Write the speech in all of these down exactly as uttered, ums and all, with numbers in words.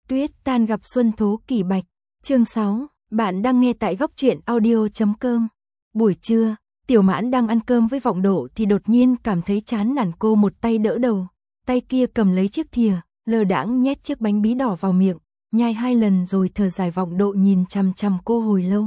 Tuyết tan gặp xuân thố kỳ bạch. Chương sáu, bạn đang nghe tại góc truyện audio chấm com. Buổi trưa, Tiểu Mãn đang ăn cơm với Vọng Độ thì đột nhiên cảm thấy chán nản, cô một tay đỡ đầu, tay kia cầm lấy chiếc thìa, lơ đãng nhét chiếc bánh bí đỏ vào miệng, nhai hai lần rồi thở dài. Vọng Độ nhìn chằm chằm cô hồi lâu.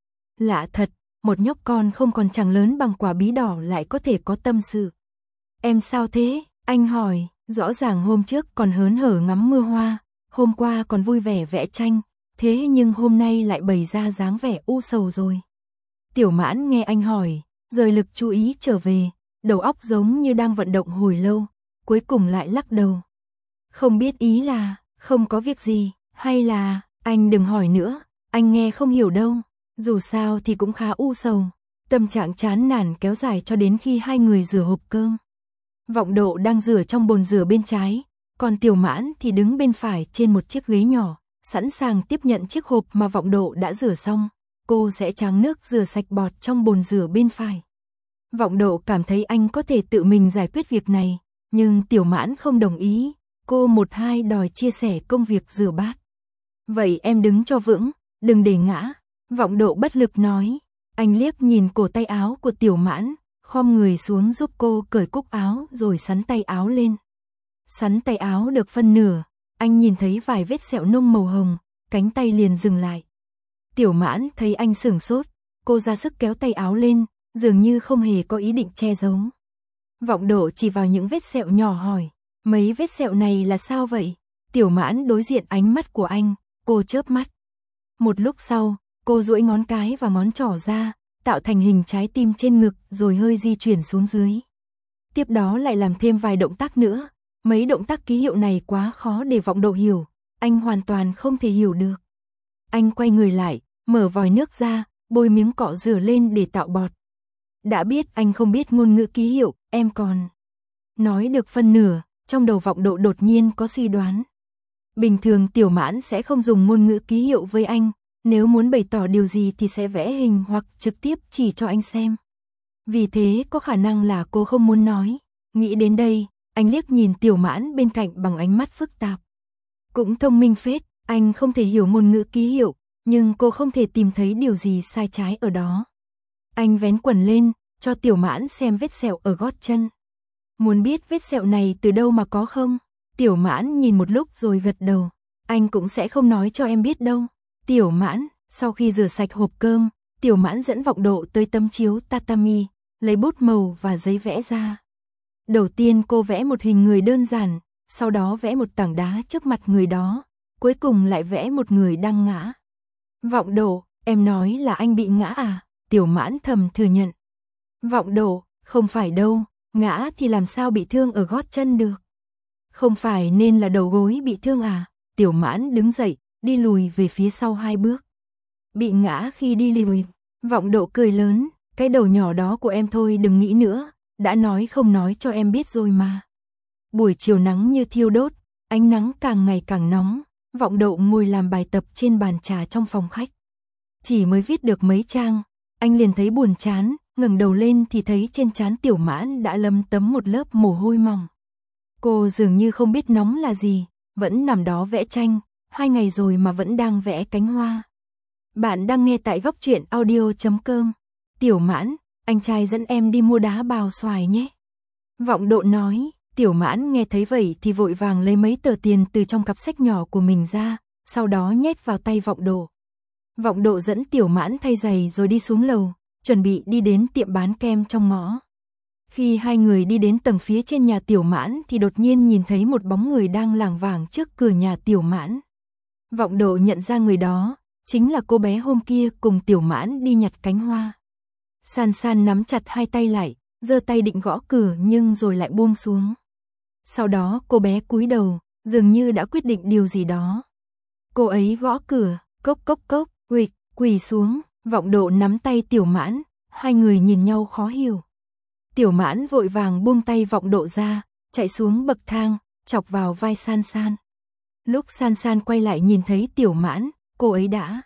Lạ thật, một nhóc con không còn chẳng lớn bằng quả bí đỏ lại có thể có tâm sự. Em sao thế? Anh hỏi, rõ ràng hôm trước còn hớn hở ngắm mưa hoa, hôm qua còn vui vẻ vẽ tranh, thế nhưng hôm nay lại bày ra dáng vẻ u sầu rồi. Tiểu Mãn nghe anh hỏi, rời lực chú ý trở về, đầu óc giống như đang vận động hồi lâu, cuối cùng lại lắc đầu. Không biết ý là, không có việc gì, hay là, anh đừng hỏi nữa, anh nghe không hiểu đâu, dù sao thì cũng khá u sầu. Tâm trạng chán nản kéo dài cho đến khi hai người rửa hộp cơm. Vọng Độ đang rửa trong bồn rửa bên trái, còn Tiểu Mãn thì đứng bên phải trên một chiếc ghế nhỏ, sẵn sàng tiếp nhận chiếc hộp mà Vọng Độ đã rửa xong. Cô sẽ tráng nước rửa sạch bọt trong bồn rửa bên phải. Vọng Độ cảm thấy anh có thể tự mình giải quyết việc này, nhưng Tiểu Mãn không đồng ý, cô một hai đòi chia sẻ công việc rửa bát. Vậy em đứng cho vững, đừng để ngã, Vọng Độ bất lực nói. Anh liếc nhìn cổ tay áo của Tiểu Mãn, khom người xuống giúp cô cởi cúc áo rồi xắn tay áo lên. Xắn tay áo được phân nửa, anh nhìn thấy vài vết sẹo nung màu hồng, cánh tay liền dừng lại. Tiểu Mãn thấy anh sửng sốt, cô ra sức kéo tay áo lên, dường như không hề có ý định che giấu. Vọng Độ chỉ vào những vết sẹo nhỏ hỏi, mấy vết sẹo này là sao vậy? Tiểu Mãn đối diện ánh mắt của anh, cô chớp mắt. Một lúc sau, cô duỗi ngón cái và ngón trỏ ra, tạo thành hình trái tim trên ngực rồi hơi di chuyển xuống dưới. Tiếp đó lại làm thêm vài động tác nữa. Mấy động tác ký hiệu này quá khó để Vọng Độ hiểu, anh hoàn toàn không thể hiểu được. Anh quay người lại, mở vòi nước ra, bôi miếng cọ rửa lên để tạo bọt. Đã biết anh không biết ngôn ngữ ký hiệu, em còn nói được phân nửa, trong đầu Vọng Độ đột nhiên có suy đoán. Bình thường Tiểu Mãn sẽ không dùng ngôn ngữ ký hiệu với anh, nếu muốn bày tỏ điều gì thì sẽ vẽ hình hoặc trực tiếp chỉ cho anh xem. Vì thế có khả năng là cô không muốn nói. Nghĩ đến đây, anh liếc nhìn Tiểu Mãn bên cạnh bằng ánh mắt phức tạp. Cũng thông minh phết, anh không thể hiểu ngôn ngữ ký hiệu, nhưng cô không thể tìm thấy điều gì sai trái ở đó. Anh vén quần lên, cho Tiểu Mãn xem vết sẹo ở gót chân. Muốn biết vết sẹo này từ đâu mà có không? Tiểu Mãn nhìn một lúc rồi gật đầu. Anh cũng sẽ không nói cho em biết đâu. Tiểu Mãn, sau khi rửa sạch hộp cơm, Tiểu Mãn dẫn Vọng Độ tới tấm chiếu tatami, lấy bút màu và giấy vẽ ra. Đầu tiên cô vẽ một hình người đơn giản, sau đó vẽ một tảng đá trước mặt người đó, cuối cùng lại vẽ một người đang ngã. Vọng Độ, em nói là anh bị ngã à? Tiểu Mãn thầm thừa nhận. Vọng Độ, không phải đâu, ngã thì làm sao bị thương ở gót chân được. Không phải nên là đầu gối bị thương à? Tiểu Mãn đứng dậy, đi lùi về phía sau hai bước. Bị ngã khi đi lùi. Vọng Độ cười lớn, cái đầu nhỏ đó của em thôi đừng nghĩ nữa, đã nói không nói cho em biết rồi mà. Buổi chiều nắng như thiêu đốt, ánh nắng càng ngày càng nóng, Vọng Độ ngồi làm bài tập trên bàn trà trong phòng khách. Chỉ mới viết được mấy trang, anh liền thấy buồn chán, ngẩng đầu lên thì thấy trên trán Tiểu Mãn đã lấm tấm một lớp mồ hôi mỏng. Cô dường như không biết nóng là gì, vẫn nằm đó vẽ tranh, hai ngày rồi mà vẫn đang vẽ cánh hoa. Bạn đang nghe tại góc truyện audio chấm com. Tiểu Mãn, anh trai dẫn em đi mua đá bào xoài nhé. Vọng Độ nói. Tiểu Mãn nghe thấy vậy thì vội vàng lấy mấy tờ tiền từ trong cặp sách nhỏ của mình ra, sau đó nhét vào tay Vọng Độ. Vọng Độ dẫn Tiểu Mãn thay giày rồi đi xuống lầu, chuẩn bị đi đến tiệm bán kem trong ngõ. Khi hai người đi đến tầng phía trên nhà Tiểu Mãn thì đột nhiên nhìn thấy một bóng người đang lảng vảng trước cửa nhà Tiểu Mãn. Vọng Độ nhận ra người đó, chính là cô bé hôm kia cùng Tiểu Mãn đi nhặt cánh hoa. San San nắm chặt hai tay lại, giơ tay định gõ cửa nhưng rồi lại buông xuống. Sau đó cô bé cúi đầu, dường như đã quyết định điều gì đó. Cô ấy gõ cửa, cốc cốc cốc, quỳ, quỳ xuống, Vọng Độ nắm tay Tiểu Mãn, hai người nhìn nhau khó hiểu. Tiểu Mãn vội vàng buông tay Vọng Độ ra, chạy xuống bậc thang, chọc vào vai San San. Lúc San San quay lại nhìn thấy Tiểu Mãn, cô ấy đã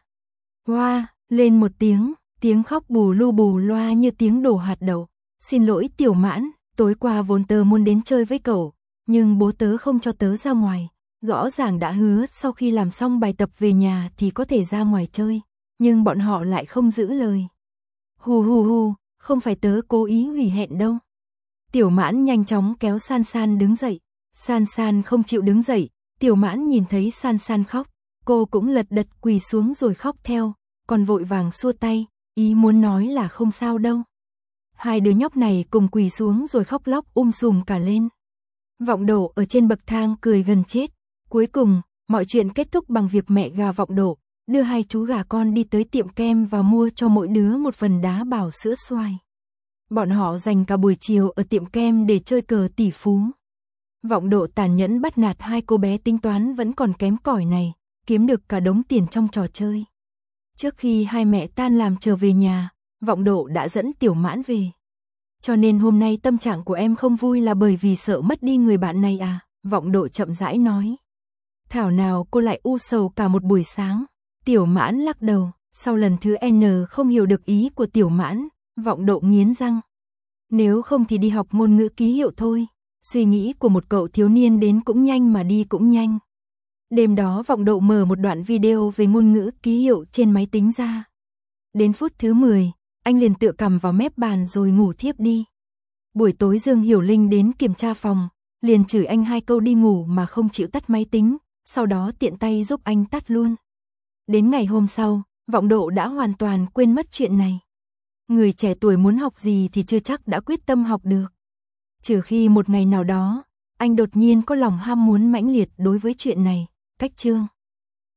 hoa lên một tiếng, tiếng khóc bù lu bù loa như tiếng đổ hạt đậu. Xin lỗi Tiểu Mãn, tối qua vốn tớ muốn đến chơi với cậu, nhưng bố tớ không cho tớ ra ngoài, Rõ ràng đã hứa sau khi làm xong bài tập về nhà thì có thể ra ngoài chơi, nhưng bọn họ lại không giữ lời. Hù hù hù, không phải tớ cố ý hủy hẹn đâu. Tiểu Mãn nhanh chóng kéo San San đứng dậy. San San không chịu đứng dậy, Tiểu Mãn nhìn thấy San San khóc, cô cũng lật đật quỳ xuống rồi khóc theo, còn vội vàng xua tay, ý muốn nói là không sao đâu. Hai đứa nhóc này cùng quỳ xuống rồi khóc lóc um sùm cả lên. Vọng Độ ở trên bậc thang cười gần chết. Cuối cùng, mọi chuyện kết thúc bằng việc mẹ gà Vọng Độ đưa hai chú gà con đi tới tiệm kem và mua cho mỗi đứa một phần đá bảo sữa xoài. Bọn họ dành cả buổi chiều ở tiệm kem để chơi cờ tỷ phú. Vọng Độ tàn nhẫn bắt nạt hai cô bé tính toán vẫn còn kém cỏi này, kiếm được cả đống tiền trong trò chơi. Trước khi hai mẹ tan làm trở về nhà, Vọng Độ đã dẫn Tiểu Mãn về. Cho nên hôm nay tâm trạng của em không vui là bởi vì sợ mất đi người bạn này à? Vọng Độ chậm rãi nói. Thảo nào cô lại u sầu cả một buổi sáng. Tiểu Mãn lắc đầu, sau lần thứ N không hiểu được ý của Tiểu Mãn, Vọng Độ nghiến răng. Nếu không thì đi học ngôn ngữ ký hiệu thôi. Suy nghĩ của một cậu thiếu niên đến cũng nhanh mà đi cũng nhanh. Đêm đó Vọng Độ mở một đoạn video về ngôn ngữ ký hiệu trên máy tính ra. Đến phút thứ mười, anh liền tựa cằm vào mép bàn rồi ngủ thiếp đi. Buổi tối Dương Hiểu Linh đến kiểm tra phòng, liền chửi anh hai câu đi ngủ mà không chịu tắt máy tính, sau đó tiện tay giúp anh tắt luôn. Đến ngày hôm sau, Vọng Độ đã hoàn toàn quên mất chuyện này. Người trẻ tuổi muốn học gì thì chưa chắc đã quyết tâm học được. Trừ khi một ngày nào đó, anh đột nhiên có lòng ham muốn mãnh liệt đối với chuyện này. Cách chương